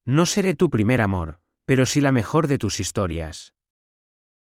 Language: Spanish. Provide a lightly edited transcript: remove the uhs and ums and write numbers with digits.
No seré tu primer amor, pero sí la mejor de tus historias.